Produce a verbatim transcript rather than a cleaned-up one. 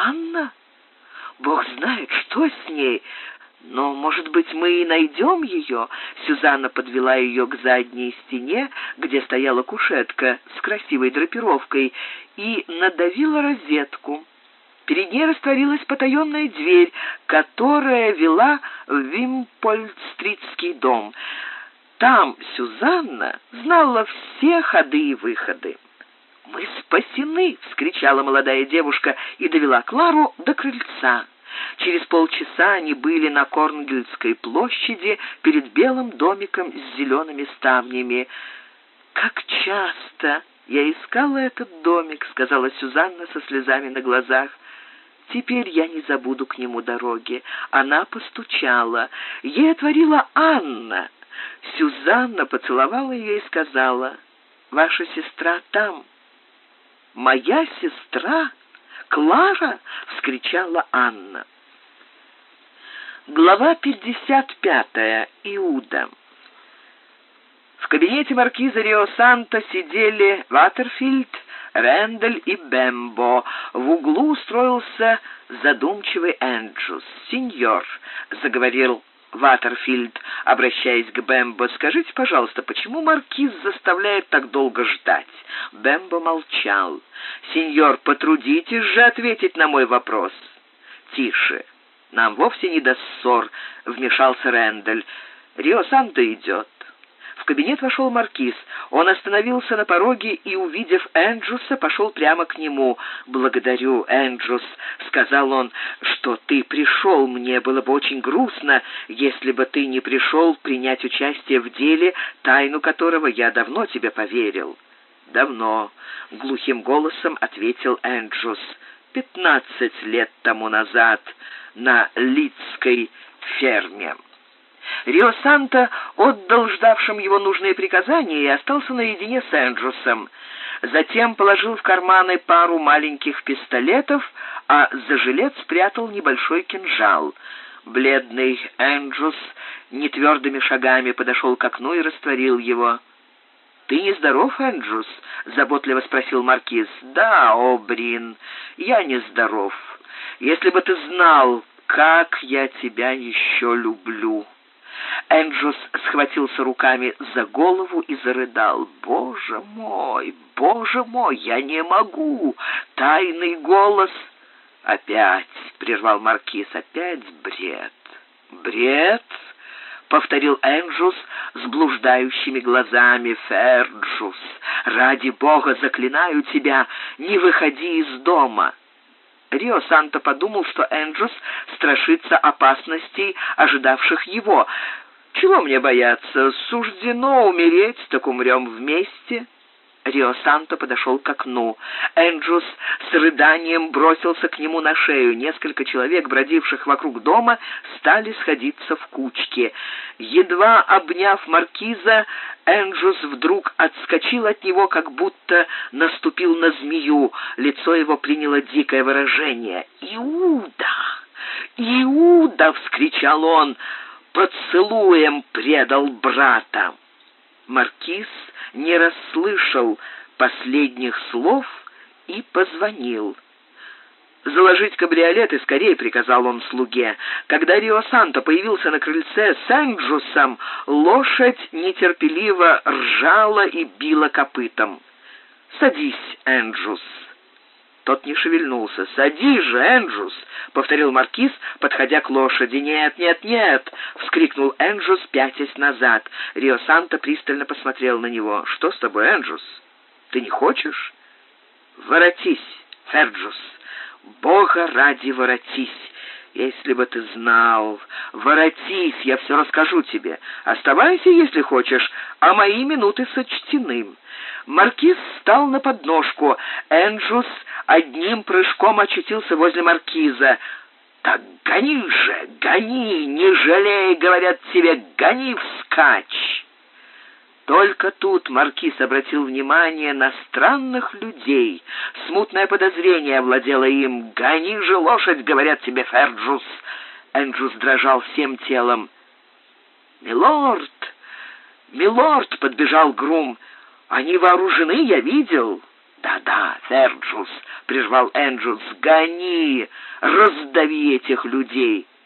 Анна? Бог знает, что с ней. Но, может быть, мы и найдем ее?» Сюзанна подвела ее к задней стене, где стояла кушетка с красивой драпировкой, и надавила розетку. Перед ней растворилась потаенная дверь, которая вела в Вимпольд-стритский дом. Там Сюзанна знала все ходы и выходы. «Мы спасены!» — вскричала молодая девушка и довела Клару до крыльца. Через полчаса они были на Корнгельской площади перед белым домиком с зелеными ставнями. «Как часто я искала этот домик», — сказала Сюзанна со слезами на глазах. «Теперь я не забуду к нему дороги». Она постучала. Ей отворила Анна. Сюзанна поцеловала ее и сказала: «Ваша сестра там». «Моя сестра? Клара?» — вскричала Анна. Глава пятьдесят пятая. Иуда. В кабинете маркиза Рио-Санто сидели Ватерфильд, Рендель и Бембо. В углу устроился задумчивый Энджус. «Сеньор», — заговорил Ватерфильд, обращаясь к Бембо, — «скажите, пожалуйста, почему маркиз заставляет так долго ждать?» Бембо молчал. «Сеньор, потрудитесь же ответить на мой вопрос». «Тише, нам вовсе не до ссор», — вмешался Рендель. «Рио-Санто идет». В кабинет вошел маркиз. Он остановился на пороге и, увидев Энджуса, пошел прямо к нему. «Благодарю, Энджус», — сказал он, — «что ты пришел. Мне было бы очень грустно, если бы ты не пришел принять участие в деле, тайну которого я давно тебе поверил». «Давно», — глухим голосом ответил Энджус. «Пятнадцать лет тому назад на Лидской ферме». Рио-Санто отдал ждавшим его нужные приказания и остался наедине с Энджусом. Затем положил в карманы пару маленьких пистолетов, а за жилет спрятал небольшой кинжал. Бледный Энджус нетвердыми шагами подошел к окну и растворил его. «Ты нездоров, Энджус?» — заботливо спросил маркиз. «Да, о, Брин, я нездоров. Если бы ты знал, как я тебя еще люблю». Энджус схватился руками за голову и зарыдал. «Боже мой, боже мой, я не могу! Тайный голос!» «Опять!» — прервал маркиз. «Опять бред!» «Бред!» — повторил Энджус с блуждающими глазами. «Ферджус, ради бога, заклинаю тебя, не выходи из дома!» Рио-Санто подумал, что Энджус страшится опасностей, ожидавших его. «Чего мне бояться? Суждено умереть, так умрем вместе». Рио-Санто подошел к окну. Энджус с рыданием бросился к нему на шею. Несколько человек, бродивших вокруг дома, стали сходиться в кучки. Едва обняв маркиза, Энджус вдруг отскочил от него, как будто наступил на змею. Лицо его приняло дикое выражение. «Иуда! Иуда!» — вскричал он. «Поцелуем предал брата!» Маркиз не расслышал последних слов и позвонил. «Заложить кабриолет и скорее», — приказал он слуге. Когда Рио-Санто появился на крыльце с Энджусом, лошадь нетерпеливо ржала и била копытом. «Садись, Энджус». Тот не шевельнулся. «Садись же, Энджус», — повторил маркиз, подходя к лошади. «Нет, нет, нет», — вскрикнул Энджус, пятясь назад. Рио-Санто пристально посмотрел на него. «Что с тобой, Энджус? Ты не хочешь?» «Воротись, Ферджус. Бога ради, воротись. Если бы ты знал. Воротись, я все расскажу тебе. Оставайся, если хочешь, а мои минуты сочтены». Маркиз встал на подножку. Энджус одним прыжком очутился возле маркиза. «Так гони же, гони, не жалей, говорят тебе, гони вскачь!» Только тут маркиз обратил внимание на странных людей. Смутное подозрение овладело им. «Гони же лошадь, говорят тебе, Ферджус!» Энджус дрожал всем телом. «Милорд! Милорд!» — подбежал грум. «Они вооружены, я видел». «Да-да, Серджус», — прервал Энджус, — «гони, раздави этих людей».